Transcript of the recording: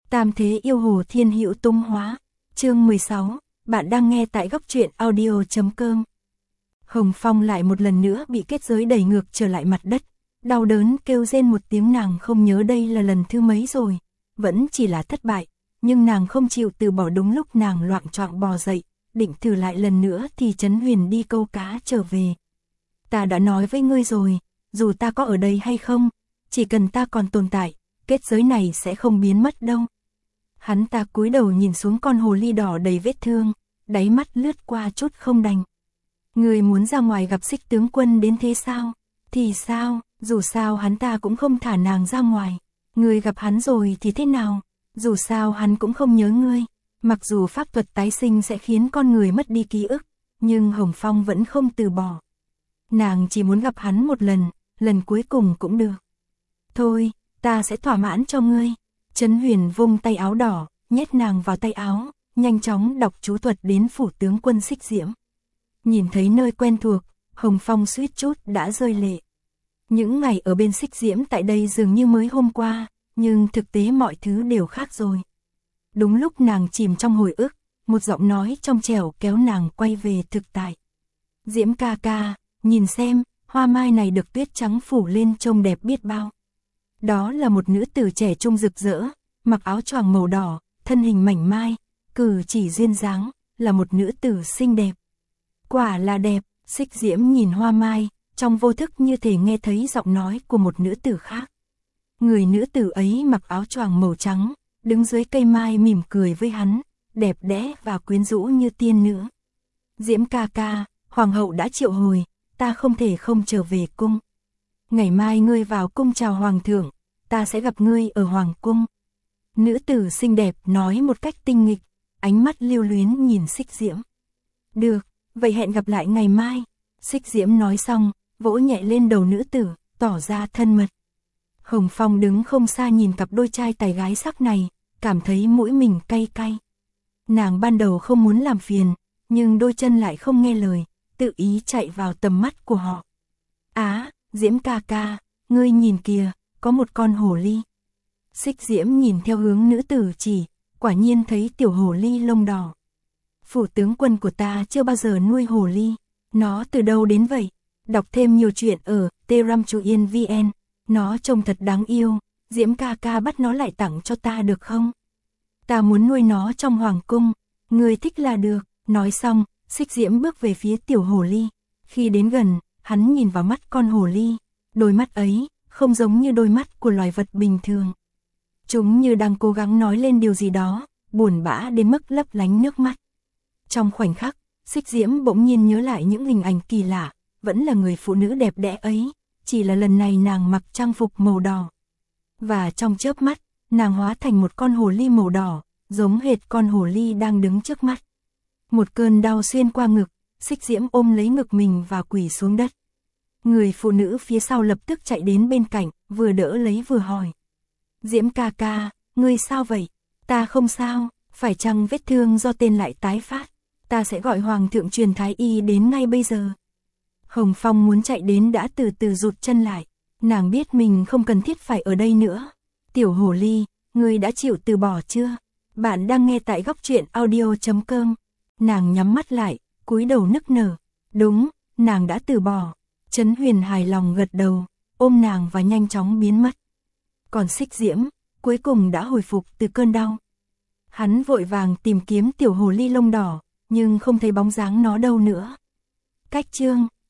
Tam thế yêu hồ thiên hữu tung hóa. Chương 16, bạn đang nghe tại góc truyện audio.com. Hồng Phong lại một lần nữa bị kết giới đẩy ngược trở lại mặt đất. Đau đớn kêu rên một tiếng, nàng không nhớ đây là lần thứ mấy rồi. Vẫn chỉ là thất bại, nhưng nàng không chịu từ bỏ. Đúng lúc nàng loạng choạng bò dậy, định thử lại lần nữa thì Trấn Huyền đi câu cá trở về. Ta đã nói với ngươi rồi, dù ta có ở đây hay không, chỉ cần ta còn tồn tại, kết giới này sẽ không biến mất đâu. Hắn ta cúi đầu nhìn xuống con hồ ly đỏ đầy vết thương, đáy mắt lướt qua chút không đành. Ngươi muốn ra ngoài gặp Xích tướng quân đến thế sao? Thì sao, dù sao hắn ta cũng không thả nàng ra ngoài. Ngươi gặp hắn rồi thì thế nào? Dù sao hắn cũng không nhớ ngươi. Mặc dù pháp thuật tái sinh sẽ khiến con người mất đi ký ức, nhưng Hồng Phong vẫn không từ bỏ. Nàng chỉ muốn gặp hắn một lần cuối cùng cũng được. Thôi, ta sẽ thỏa mãn cho ngươi. Trấn Huyền vung tay áo đỏ, nhét nàng vào tay áo, nhanh chóng đọc chú thuật đến phủ tướng quân Xích Diễm. Nhìn thấy nơi quen thuộc, Hồng Phong suýt chút đã rơi lệ. Những ngày ở bên Xích Diễm tại đây dường như mới hôm qua, nhưng thực tế mọi thứ đều khác rồi. Đúng lúc nàng chìm trong hồi ức, một giọng nói trong trẻo kéo nàng quay về thực tại. Diễm ca ca, nhìn xem, hoa mai này được tuyết trắng phủ lên trông đẹp biết bao. Đó là một nữ tử trẻ trung rực rỡ, mặc áo choàng màu đỏ, thân hình mảnh mai, cử chỉ duyên dáng, là một nữ tử xinh đẹp. Quả là đẹp. Xích Diễm nhìn hoa mai, trong vô thức như thể nghe thấy giọng nói của một nữ tử khác. Người nữ tử ấy mặc áo choàng màu trắng, đứng dưới cây mai mỉm cười với hắn, đẹp đẽ và quyến rũ như tiên nữ. Diễm ca ca, hoàng hậu đã triệu hồi, ta không thể không trở về cung. Ngày mai ngươi vào cung chào hoàng thượng, ta sẽ gặp ngươi ở hoàng cung. Nữ tử xinh đẹp nói một cách tinh nghịch, ánh mắt lưu luyến nhìn Xích Diễm. Được, vậy hẹn gặp lại ngày mai. Xích Diễm nói xong, vỗ nhẹ lên đầu nữ tử, tỏ ra thân mật. Hồng Phong đứng không xa nhìn cặp đôi trai tài gái sắc này, cảm thấy mũi mình cay cay. Nàng ban đầu không muốn làm phiền, nhưng đôi chân lại không nghe lời, tự ý chạy vào tầm mắt của họ. Á, Diễm ca ca, ngươi nhìn kìa, có một con hồ ly. Xích Diễm nhìn theo hướng nữ tử chỉ, quả nhiên thấy tiểu hồ ly lông đỏ. Phủ tướng quân của ta chưa bao giờ nuôi hồ ly, nó từ đâu đến vậy? Đọc thêm nhiều chuyện ở Teramchuyen VN, nó trông thật đáng yêu, Diễm ca ca bắt nó lại tặng cho ta được không? Ta muốn nuôi nó trong hoàng cung, ngươi thích là được. Nói xong, Xích Diễm bước về phía tiểu hồ ly. Khi đến gần, hắn nhìn vào mắt con hồ ly, đôi mắt ấy không giống như đôi mắt của loài vật bình thường. Chúng như đang cố gắng nói lên điều gì đó, buồn bã đến mức lấp lánh nước mắt. Trong khoảnh khắc, Xích Diễm bỗng nhiên nhớ lại những hình ảnh kỳ lạ, vẫn là người phụ nữ đẹp đẽ ấy, chỉ là lần này nàng mặc trang phục màu đỏ. Và trong chớp mắt, nàng hóa thành một con hồ ly màu đỏ, giống hệt con hồ ly đang đứng trước mắt. Một cơn đau xuyên qua ngực, Xích Diễm ôm lấy ngực mình và quỳ xuống đất. Người phụ nữ phía sau lập tức chạy đến bên cạnh, vừa đỡ lấy vừa hỏi. Diễm ca ca, ngươi sao vậy? Ta không sao, phải chăng vết thương do tên lại tái phát? Ta sẽ gọi hoàng thượng truyền thái y đến ngay bây giờ. Hồng Phong muốn chạy đến đã từ từ rụt chân lại. Nàng biết mình không cần thiết phải ở đây nữa. Tiểu hồ ly, ngươi đã chịu từ bỏ chưa? Bạn đang nghe tại góc truyện audio.com. Nàng nhắm mắt lại, cúi đầu nức nở. Đúng, nàng đã từ bỏ. Trấn Huyền hài lòng gật đầu, ôm nàng và nhanh chóng biến mất. Còn Xích Diễm, cuối cùng đã hồi phục từ cơn đau. Hắn vội vàng tìm kiếm tiểu hồ ly lông đỏ, nhưng không thấy bóng dáng nó đâu nữa. Cách chương